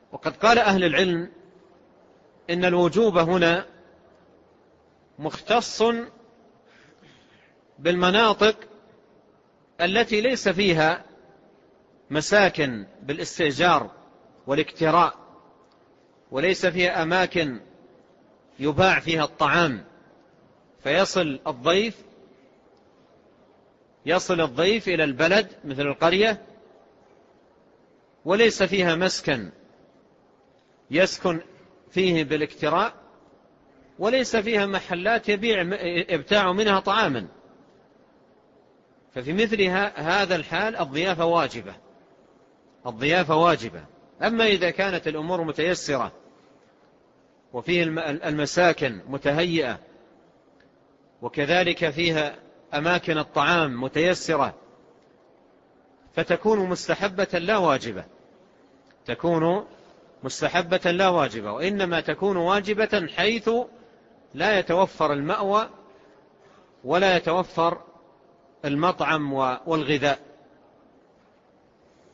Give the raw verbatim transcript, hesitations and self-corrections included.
وقد قال أهل العلم إن الوجوب هنا مختص بالمناطق التي ليس فيها مساكن بالاستئجار والاكتراء، وليس فيها أماكن يباع فيها الطعام فيصل الضيف يصل الضيف إلى البلد مثل القرية، وليس فيها مسكن يسكن فيه بالاكتراء، وليس فيها محلات يبيع يبتاع منها طعاما. ففي مثل هذا الحال الضيافة واجبة الضيافة واجبة. أما إذا كانت الأمور متيسرة وفيه المساكن متهيئة وكذلك فيها أماكن الطعام متيسرة فتكون مستحبة لا واجبة تكون مستحبة لا واجبة وإنما تكون واجبة حيث لا يتوفر المأوى ولا يتوفر المطعم والغذاء.